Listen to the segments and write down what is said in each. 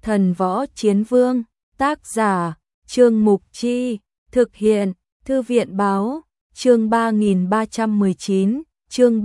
Thần Võ Chiến Vương, tác giả, Trương Mục Chi, thực hiện, Thư viện báo, chương 3319, chương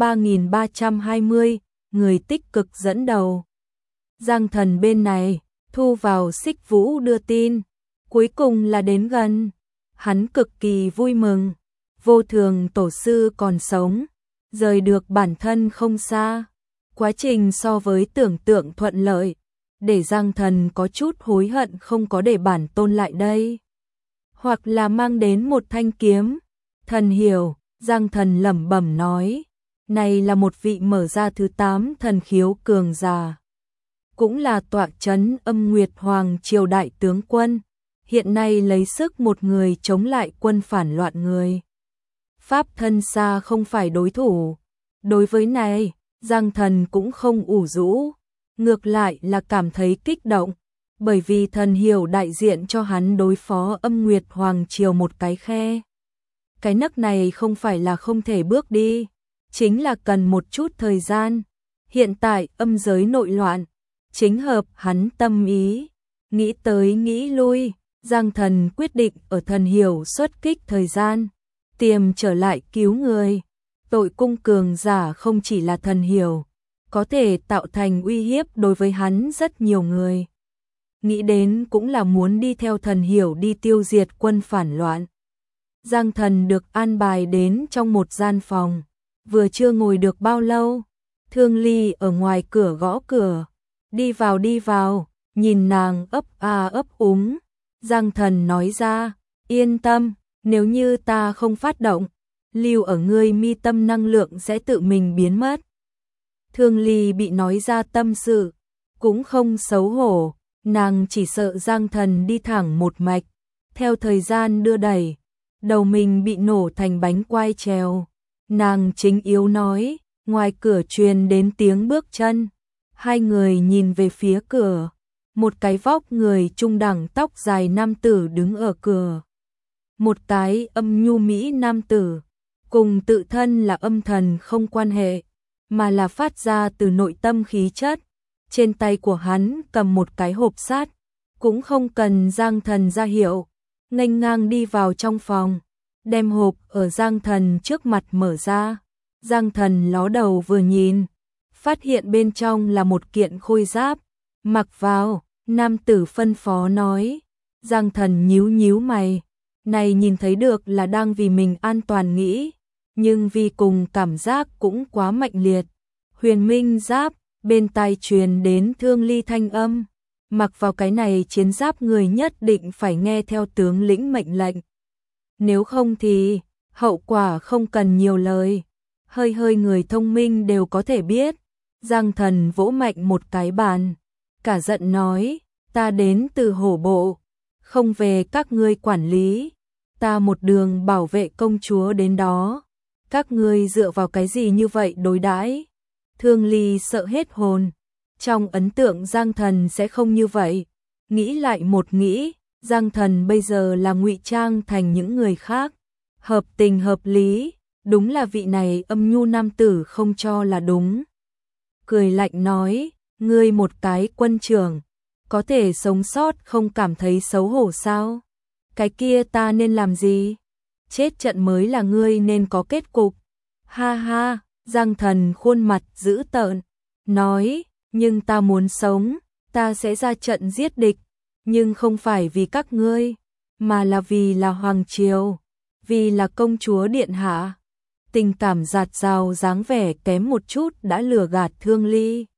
3320, người tích cực dẫn đầu. Giang Thần bên này, thu vào Xích Vũ đưa tin, cuối cùng là đến gần. Hắn cực kỳ vui mừng, Vô Thường tổ sư còn sống, rời được bản thân không xa. Quá trình so với tưởng tượng thuận lợi, để Giang Thần có chút hối hận không có để bản tôn lại đây. Hoặc là mang đến một thanh kiếm. Thần hiểu, Giang Thần lẩm bẩm nói, này là một vị mở ra thứ 8 thần khiếu cường giả. Cũng là tọa trấn Âm Nguyệt Hoàng triều đại tướng quân, hiện nay lấy sức một người chống lại quân phản loạn người. Pháp thân xa không phải đối thủ. Đối với này, Giang Thần cũng không ủ rũ, ngược lại là cảm thấy kích động, bởi vì thần hiểu đại diện cho hắn đối phó Âm Nguyệt Hoàng triều một cái khe. Cái nấc này không phải là không thể bước đi, chính là cần một chút thời gian. Hiện tại âm giới nội loạn, chính hợp hắn tâm ý. Nghĩ tới nghĩ lui, Giang Thần quyết định ở thần hiểu xuất kích thời gian, tiềm trở lại cứu người. Tội cung cường giả không chỉ là thần hiểu, có thể tạo thành uy hiếp đối với hắn rất nhiều người. Nghĩ đến cũng là muốn đi theo thần hiểu đi tiêu diệt quân phản loạn. Giang Thần được an bài đến trong một gian phòng, vừa chưa ngồi được bao lâu, Thương Ly ở ngoài cửa gõ cửa, đi vào, nhìn nàng ấp a ấp úng. Giang Thần nói ra, yên tâm, nếu như ta không phát động, lưu ở ngươi mi tâm năng lượng sẽ tự mình biến mất. Thương Ly bị nói ra tâm sự, cũng không xấu hổ, nàng chỉ sợ Giang Thần đi thẳng một mạch, theo thời gian đưa đẩy, đầu mình bị nổ thành bánh quai trèo. Nàng chính yếu nói, ngoài cửa truyền đến tiếng bước chân, hai người nhìn về phía cửa, một cái vóc người trung đẳng tóc dài nam tử đứng ở cửa. Một cái âm nhu mỹ nam tử, cùng tự thân là âm thần không quan hệ, mà là phát ra từ nội tâm khí chất. Trên tay của hắn cầm một cái hộp sắt, cũng không cần Giang Thần ra hiệu, nghênh ngang đi vào trong phòng, đem hộp ở Giang Thần trước mặt mở ra. Giang Thần ló đầu vừa nhìn, phát hiện bên trong là một kiện khôi giáp, mặc vào, nam tử phân phó nói. Giang Thần nhíu nhíu mày, này nhìn thấy được là đang vì mình an toàn nghĩ, nhưng vì cùng cảm giác cũng quá mạnh liệt. Huyền Minh giáp, bên tai truyền đến Thương Ly thanh âm, mặc vào cái này chiến giáp người nhất định phải nghe theo tướng lĩnh mệnh lệnh. Nếu không thì, hậu quả không cần nhiều lời, hơi người thông minh đều có thể biết. Giang Thần vỗ mạnh một cái bàn, cả giận nói, ta đến từ hổ bộ, không về các ngươi quản lý, ta một đường bảo vệ công chúa đến đó, các ngươi dựa vào cái gì như vậy đối đãi? Thương Ly sợ hết hồn, trong ấn tượng Giang Thần sẽ không như vậy, nghĩ lại một nghĩ, Giang Thần bây giờ là ngụy trang thành những người khác, hợp tình hợp lý, đúng là vị này âm nhu nam tử không cho là đúng. Cười lạnh nói, ngươi một cái quân trưởng, có thể sống sót không cảm thấy xấu hổ sao? Cái kia ta nên làm gì? Chết trận mới là ngươi nên có kết cục. Ha ha, Giang Thần khuôn mặt dữ tợn, nói, nhưng ta muốn sống, ta sẽ ra trận giết địch, nhưng không phải vì các ngươi, mà là vì là Hoàng Triều, vì là công chúa điện hạ. Tình cảm dạt dào dáng vẻ kém một chút đã lừa gạt Thương Ly.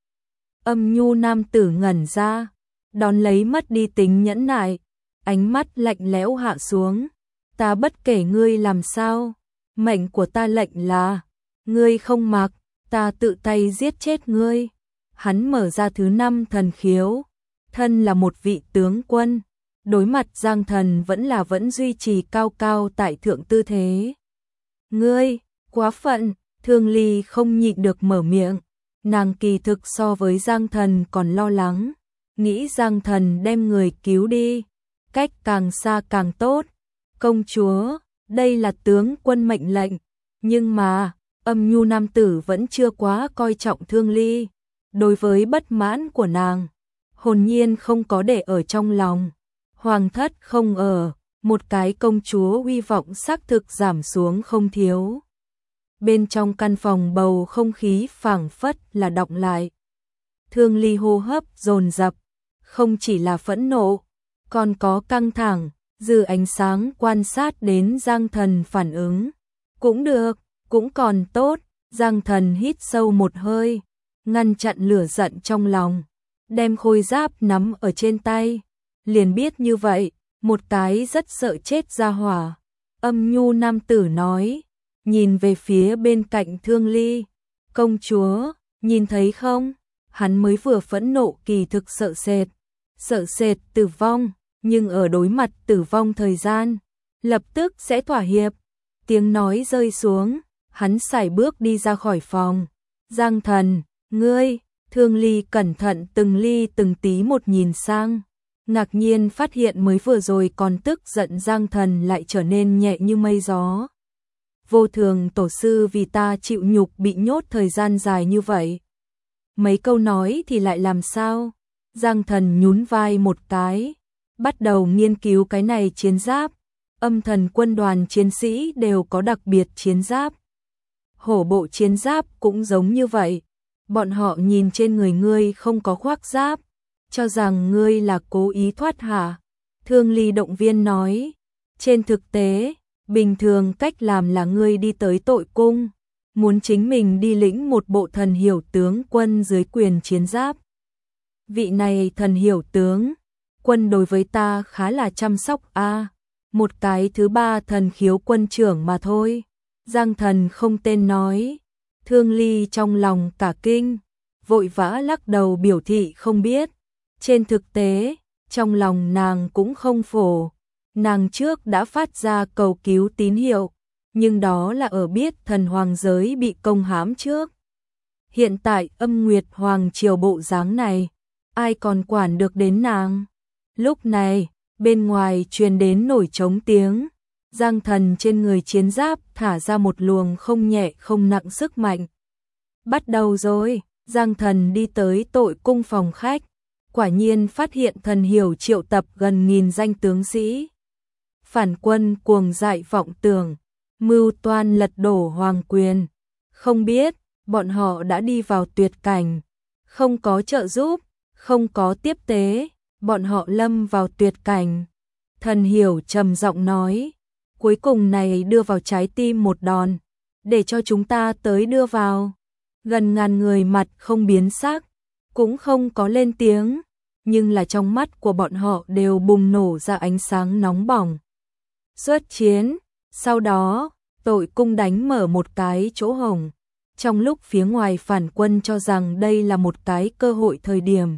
Âm nhu nam tử ngẩn ra, đón lấy mất đi tính nhẫn nại, ánh mắt lạnh lẽo hạ xuống. Ta bất kể ngươi làm sao, mệnh của ta lệnh là, ngươi không mặc, ta tự tay giết chết ngươi. Hắn mở ra thứ 5 thần khiếu, thân là một vị tướng quân, đối mặt Giang Thần vẫn duy trì cao cao tại thượng tư thế. Ngươi, quá phận, Thương Ly không nhịn được mở miệng, nàng kỳ thực so với Giang Thần còn lo lắng, nghĩ Giang Thần đem người cứu đi, cách càng xa càng tốt. Công chúa, đây là tướng quân mệnh lệnh, nhưng mà, âm nhu nam tử vẫn chưa quá coi trọng Thương Ly. Đối với bất mãn của nàng, hồn nhiên không có để ở trong lòng. Hoàng thất không ở, một cái công chúa uy vọng xác thực giảm xuống không thiếu. Bên trong căn phòng bầu không khí phảng phất là đọng lại. Thương Ly hô hấp dồn dập, không chỉ là phẫn nộ, còn có căng thẳng, dư ánh sáng quan sát đến Giang Thần phản ứng. Cũng được, cũng còn tốt, Giang Thần hít sâu một hơi, ngăn chặn lửa giận trong lòng, đem khôi giáp nắm ở trên tay, liền biết như vậy, một cái rất sợ chết ra hỏa. Âm nhu nam tử nói, nhìn về phía bên cạnh Thương Ly, công chúa, nhìn thấy không, hắn mới vừa phẫn nộ kỳ thực sợ sệt tử vong, nhưng ở đối mặt tử vong thời gian, lập tức sẽ thỏa hiệp. Tiếng nói rơi xuống, hắn sải bước đi ra khỏi phòng. Giang Thần, ngươi, Thương Ly cẩn thận từng ly từng tí một nhìn sang, ngạc nhiên phát hiện mới vừa rồi còn tức giận Giang Thần lại trở nên nhẹ như mây gió. Vô thường tổ sư vì ta chịu nhục bị nhốt thời gian dài như vậy. Mấy câu nói thì lại làm sao? Giang Thần nhún vai một cái, bắt đầu nghiên cứu cái này chiến giáp. Âm thần quân đoàn chiến sĩ đều có đặc biệt chiến giáp. Hổ bộ chiến giáp cũng giống như vậy. Bọn họ nhìn trên người ngươi không có khoác giáp, cho rằng ngươi là cố ý thoát hả? Thương Ly động viên nói, trên thực tế, bình thường cách làm là ngươi đi tới tội cung, muốn chính mình đi lĩnh một bộ thần hiểu tướng quân dưới quyền chiến giáp. Vị này thần hiểu tướng quân đối với ta khá là chăm sóc a, một cái thứ ba thần khiếu quân trưởng mà thôi. Giang Thần không tên nói. Thương Ly trong lòng cả kinh, vội vã lắc đầu biểu thị không biết. Trên thực tế, trong lòng nàng cũng không phổ. Nàng trước đã phát ra cầu cứu tín hiệu, nhưng đó là ở biết thần hoàng giới bị công hãm trước. Hiện tại Âm Nguyệt Hoàng triều bộ dáng này, ai còn quản được đến nàng? Lúc này, bên ngoài truyền đến nổi trống tiếng. Giang Thần trên người chiến giáp thả ra một luồng không nhẹ không nặng sức mạnh. Bắt đầu rồi, Giang Thần đi tới tội cung phòng khách, quả nhiên phát hiện thần hiểu triệu tập gần 1000 danh tướng sĩ. Phản quân cuồng dại vọng tưởng, mưu toan lật đổ hoàng quyền. Không biết, bọn họ đã đi vào tuyệt cảnh, không có trợ giúp, không có tiếp tế, bọn họ lâm vào tuyệt cảnh. Thần hiểu trầm giọng nói, cuối cùng này đưa vào trái tim một đòn, để cho chúng ta tới đưa vào. Gần ngàn người mặt không biến sắc, cũng không có lên tiếng, nhưng là trong mắt của bọn họ đều bùng nổ ra ánh sáng nóng bỏng. Xuất chiến, sau đó, tội cung đánh mở một cái chỗ hổng. Trong lúc phía ngoài phản quân cho rằng đây là một cái cơ hội thời điểm,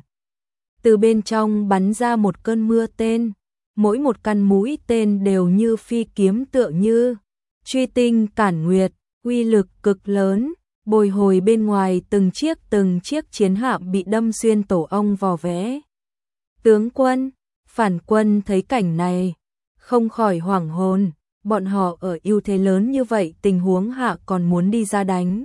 từ bên trong bắn ra một cơn mưa tên, mỗi một căn mũi tên đều như phi kiếm tựa như truy tinh cản nguyệt, uy lực cực lớn, bồi hồi bên ngoài từng chiếc chiến hạm bị đâm xuyên tổ ong vò vẽ. Tướng quân, phản quân thấy cảnh này, không khỏi hoảng hồn, bọn họ ở ưu thế lớn như vậy tình huống hạ còn muốn đi ra đánh.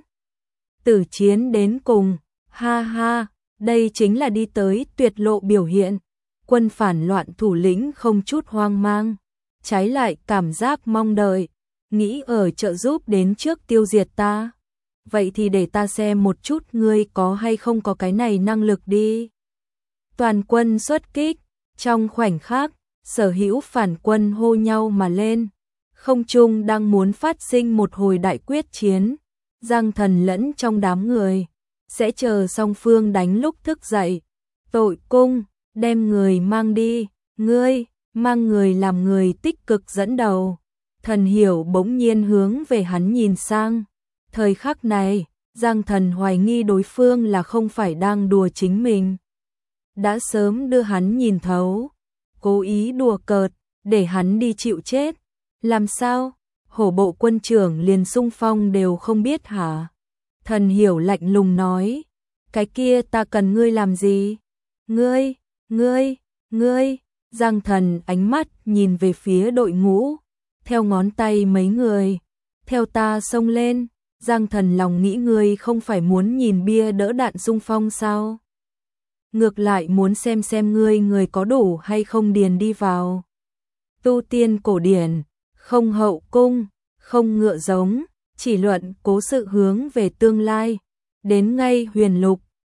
Tử chiến đến cùng, ha ha, đây chính là đi tới tuyệt lộ biểu hiện. Quân phản loạn thủ lĩnh không chút hoang mang, trái lại cảm giác mong đợi, nghĩ ở trợ giúp đến trước tiêu diệt ta. Vậy thì để ta xem một chút ngươi có hay không có cái này năng lực đi. Toàn quân xuất kích, trong khoảnh khắc, sở hữu phản quân hô nhau mà lên. Không trung đang muốn phát sinh một hồi đại quyết chiến, Giang Thần lẫn trong đám người, sẽ chờ song phương đánh lúc thức dậy. Tội cung, đem người mang đi, ngươi, mang người làm người tích cực dẫn đầu. Thần hiểu bỗng nhiên hướng về hắn nhìn sang. Thời khắc này, Giang Thần hoài nghi đối phương là không phải đang đùa chính mình. Đã sớm đưa hắn nhìn thấu, cố ý đùa cợt, để hắn đi chịu chết. Làm sao? Hổ bộ quân trưởng liền xung phong đều không biết hả? Thần hiểu lạnh lùng nói, cái kia ta cần ngươi làm gì? Ngươi, Giang Thần ánh mắt nhìn về phía đội ngũ, theo ngón tay mấy người, theo ta xông lên. Giang Thần lòng nghĩ ngươi không phải muốn nhìn bia đỡ đạn xung phong sao? ngược lại muốn xem người có đủ hay không điền đi vào. Tu tiên cổ điển, không hậu cung, không ngựa giống, chỉ luận cố sự hướng về tương lai. Đến ngay huyền lục,